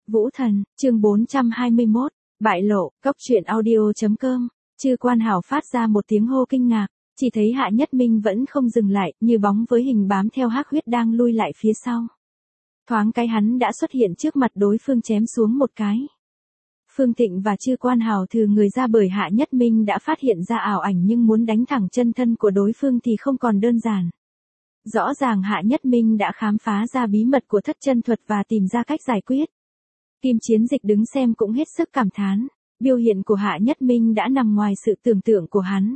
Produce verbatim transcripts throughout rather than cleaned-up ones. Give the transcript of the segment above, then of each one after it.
Vũ Thần, chương bốn trăm hai mươi mốt, bại lộ, cóc truyện audio.com, Chư Quan Hảo phát ra một tiếng hô kinh ngạc, chỉ thấy Hạ Nhất Minh vẫn không dừng lại, như bóng với hình bám theo Hắc Huyết đang lui lại phía sau. Thoáng cái hắn đã xuất hiện trước mặt đối phương chém xuống một cái. Phương Tịnh và Chư Quan Hảo thừ người ra bởi Hạ Nhất Minh đã phát hiện ra ảo ảnh nhưng muốn đánh thẳng chân thân của đối phương thì không còn đơn giản. Rõ ràng Hạ Nhất Minh đã khám phá ra bí mật của thất chân thuật và tìm ra cách giải quyết. Kim Chiến Dịch đứng xem cũng hết sức cảm thán, biểu hiện của Hạ Nhất Minh đã nằm ngoài sự tưởng tượng của hắn.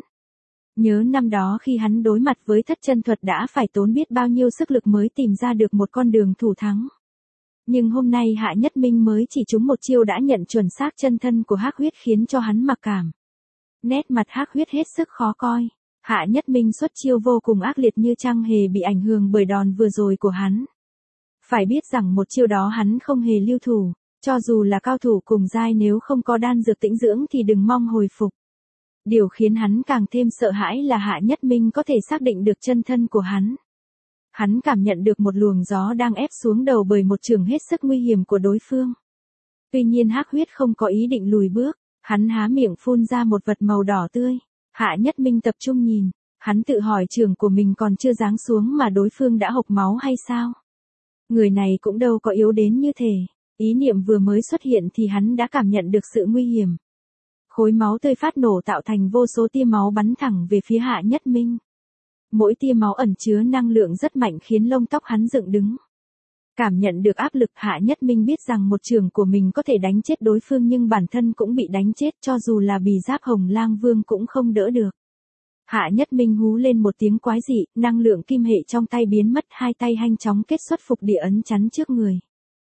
Nhớ năm đó khi hắn đối mặt với thất chân thuật đã phải tốn biết bao nhiêu sức lực mới tìm ra được một con đường thủ thắng. Nhưng hôm nay Hạ Nhất Minh mới chỉ trúng một chiêu đã nhận chuẩn xác chân thân của Hắc Huyết khiến cho hắn mặc cảm. Nét mặt Hắc Huyết hết sức khó coi. Hạ Nhất Minh xuất chiêu vô cùng ác liệt như chẳng hề bị ảnh hưởng bởi đòn vừa rồi của hắn. Phải biết rằng một chiêu đó hắn không hề lưu thủ, cho dù là cao thủ cùng giai nếu không có đan dược tĩnh dưỡng thì đừng mong hồi phục. Điều khiến hắn càng thêm sợ hãi là Hạ Nhất Minh có thể xác định được chân thân của hắn. Hắn cảm nhận được một luồng gió đang ép xuống đầu bởi một trường hết sức nguy hiểm của đối phương. Tuy nhiên Hắc Huyết không có ý định lùi bước, hắn há miệng phun ra một vật màu đỏ tươi. Hạ Nhất Minh tập trung nhìn, hắn tự hỏi trường của mình còn chưa giáng xuống mà đối phương đã hộc máu hay sao? Người này cũng đâu có yếu đến như thế, ý niệm vừa mới xuất hiện thì hắn đã cảm nhận được sự nguy hiểm. Khối máu tươi phát nổ tạo thành vô số tia máu bắn thẳng về phía Hạ Nhất Minh. Mỗi tia máu ẩn chứa năng lượng rất mạnh khiến lông tóc hắn dựng đứng. Cảm nhận được áp lực Hạ Nhất Minh biết rằng một trường của mình có thể đánh chết đối phương nhưng bản thân cũng bị đánh chết cho dù là bì giáp Hồng Lang Vương cũng không đỡ được. Hạ Nhất Minh hú lên một tiếng quái dị, năng lượng kim hệ trong tay biến mất, hai tay nhanh chóng kết xuất phục địa ấn chắn trước người.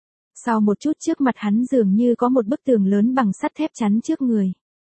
Sau một chút trước mặt hắn dường như có một bức tường lớn bằng sắt thép chắn trước người.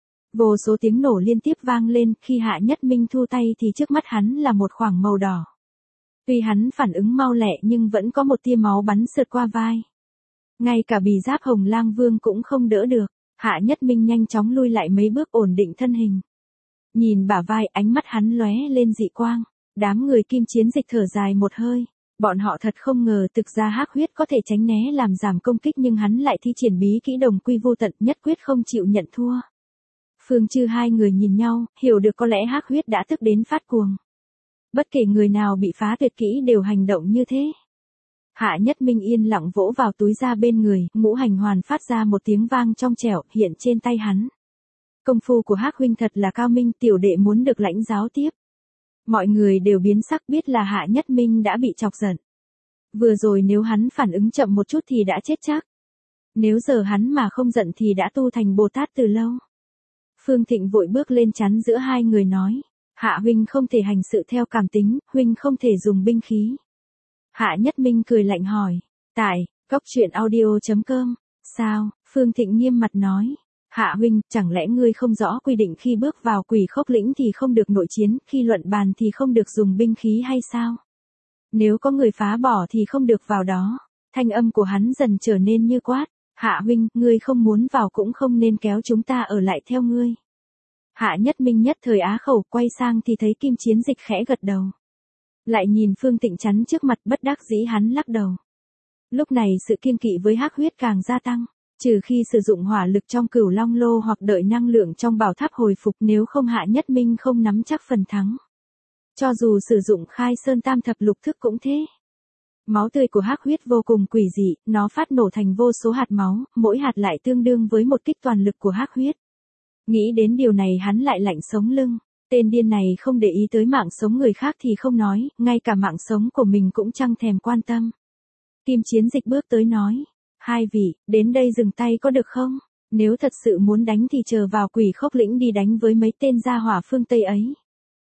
Vô số tiếng nổ liên tiếp vang lên, khi Hạ Nhất Minh thu tay thì trước mắt hắn là một khoảng màu đỏ. Tuy hắn phản ứng mau lẹ nhưng vẫn có một tia máu bắn sượt qua vai. Ngay cả bì giáp Hồng Lang Vương cũng không đỡ được, Hạ Nhất Minh nhanh chóng lui lại mấy bước ổn định thân hình. Nhìn bả vai, ánh mắt hắn lóe lên dị quang, đám người Kim Chiến Dịch thở dài một hơi. Bọn họ thật không ngờ thực ra Hắc Huyết có thể tránh né làm giảm công kích nhưng hắn lại thi triển bí kỹ đồng quy vô tận, nhất quyết không chịu nhận thua. Phương Chư hai người nhìn nhau, hiểu được có lẽ Hắc Huyết đã tức đến phát cuồng. Bất kể người nào bị phá tuyệt kỹ đều hành động như thế. Hạ Nhất Minh yên lặng vỗ vào túi da bên người, ngũ hành hoàn phát ra một tiếng vang trong trẻo, hiện trên tay hắn. Công phu của Hắc huynh thật là cao minh, tiểu đệ muốn được lãnh giáo tiếp. Mọi người đều biến sắc biết là Hạ Nhất Minh đã bị chọc giận. Vừa rồi nếu hắn phản ứng chậm một chút thì đã chết chắc. Nếu giờ hắn mà không giận thì đã tu thành Bồ Tát từ lâu. Phương Thịnh vội bước lên chắn giữa hai người nói. Hạ huynh không thể hành sự theo cảm tính, huynh không thể dùng binh khí. Hạ Nhất Minh cười lạnh hỏi. Tại, cóc truyện audio.com, sao? Phương Thịnh nghiêm mặt nói. Hạ huynh, chẳng lẽ ngươi không rõ quy định khi bước vào Quỷ Khốc lĩnh thì không được nội chiến, khi luận bàn thì không được dùng binh khí hay sao? Nếu có người phá bỏ thì không được vào đó. Thanh âm của hắn dần trở nên như quát. Hạ huynh, ngươi không muốn vào cũng không nên kéo chúng ta ở lại theo ngươi. Hạ Nhất Minh nhất thời á khẩu, quay sang thì thấy Kim Chiến Dịch khẽ gật đầu. Lại nhìn Phương Tịnh chắn trước mặt, bất đắc dĩ hắn lắc đầu. Lúc này sự kiêng kỵ với Hắc Huyết càng gia tăng, trừ khi sử dụng hỏa lực trong Cửu Long Lô hoặc đợi năng lượng trong bảo tháp hồi phục, nếu không Hạ Nhất Minh không nắm chắc phần thắng. Cho dù sử dụng Khai Sơn Tam Thập Lục Thức cũng thế. Máu tươi của Hắc Huyết vô cùng quỷ dị, nó phát nổ thành vô số hạt máu, mỗi hạt lại tương đương với một kích toàn lực của Hắc Huyết. Nghĩ đến điều này hắn lại lạnh sống lưng, tên điên này không để ý tới mạng sống người khác thì không nói, ngay cả mạng sống của mình cũng chẳng thèm quan tâm. Kim Chiến Dịch bước tới nói, hai vị, đến đây dừng tay có được không? Nếu thật sự muốn đánh thì chờ vào Quỷ Khốc lĩnh đi đánh với mấy tên gia hỏa phương Tây ấy.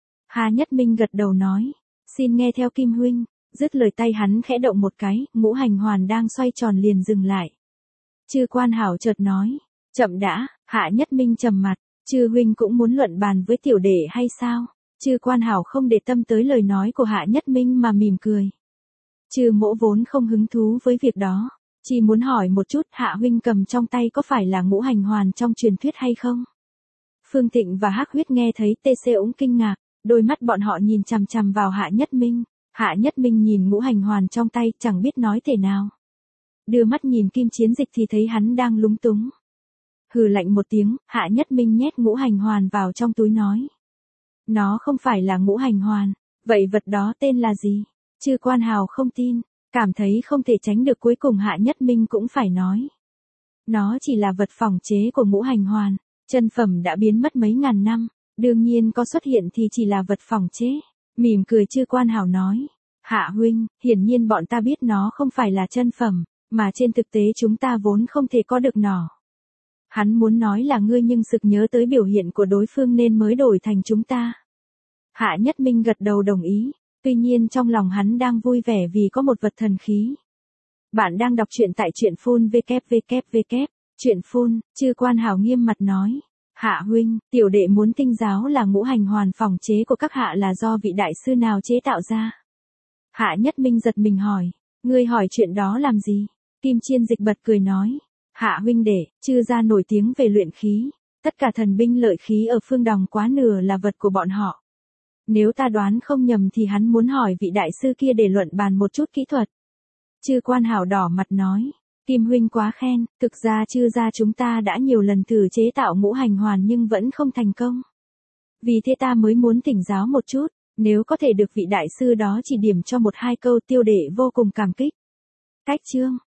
Hạ Nhất Minh gật đầu nói, xin nghe theo Kim huynh. Dứt lời tay hắn khẽ động một cái, ngũ hành hoàn đang xoay tròn liền dừng lại. Chư Quan Hảo chợt nói, chậm đã. Hạ Nhất Minh trầm mặt, chư huynh cũng muốn luận bàn với tiểu đệ hay sao? Chư Quan Hảo không để tâm tới lời nói của Hạ Nhất Minh mà mỉm cười. Chư mỗ vốn không hứng thú với việc đó, chỉ muốn hỏi một chút Hạ huynh cầm trong tay có phải là ngũ hành hoàn trong truyền thuyết hay không? Phương Tịnh và Hắc Huyết nghe thấy tê xê úng kinh ngạc, đôi mắt bọn họ nhìn chằm chằm vào Hạ Nhất Minh. Hạ Nhất Minh nhìn ngũ hành hoàn trong tay chẳng biết nói thế nào. đưa mắt nhìn Kim Chiến Dịch thì thấy hắn đang lúng túng. Hừ lạnh một tiếng, Hạ Nhất Minh nhét ngũ hành hoàn vào trong túi nói. Nó không phải là ngũ hành hoàn, vậy vật đó tên là gì? Chư Quan Hào không tin, cảm thấy không thể tránh được, cuối cùng Hạ Nhất Minh cũng phải nói. Nó chỉ là vật phỏng chế của ngũ hành hoàn, chân phẩm đã biến mất mấy ngàn năm, đương nhiên có xuất hiện thì chỉ là vật phỏng chế. Mỉm cười Chư Quan Hào nói. Hạ huynh, hiển nhiên bọn ta biết nó không phải là chân phẩm, mà trên thực tế chúng ta vốn không thể có được nó. Hắn muốn nói là ngươi nhưng sực nhớ tới biểu hiện của đối phương nên mới đổi thành chúng ta. Hạ Nhất Minh gật đầu đồng ý, tuy nhiên trong lòng hắn đang vui vẻ vì có một vật thần khí. Bạn đang đọc truyện tại truyện phun www. Truyện phun, Chư Quan Hào nghiêm mặt nói. Hạ huynh, tiểu đệ muốn tinh giáo là ngũ hành hoàn phỏng chế của các hạ là do vị đại sư nào chế tạo ra? Hạ Nhất Minh giật mình hỏi, ngươi hỏi chuyện đó làm gì? Kim Chiên Dịch bật cười nói. Hạ huynh đệ, chư gia nổi tiếng về luyện khí, tất cả thần binh lợi khí ở Phương Đồng quá nửa là vật của bọn họ. Nếu ta đoán không nhầm thì hắn muốn hỏi vị đại sư kia để luận bàn một chút kỹ thuật. Chư Quan Hào đỏ mặt nói, Kim huynh quá khen, thực ra chư gia chúng ta đã nhiều lần thử chế tạo ngũ hành hoàn nhưng vẫn không thành công. Vì thế ta mới muốn thỉnh giáo một chút, nếu có thể được vị đại sư đó chỉ điểm cho một hai câu, tiểu đệ vô cùng cảm kích. Cách chương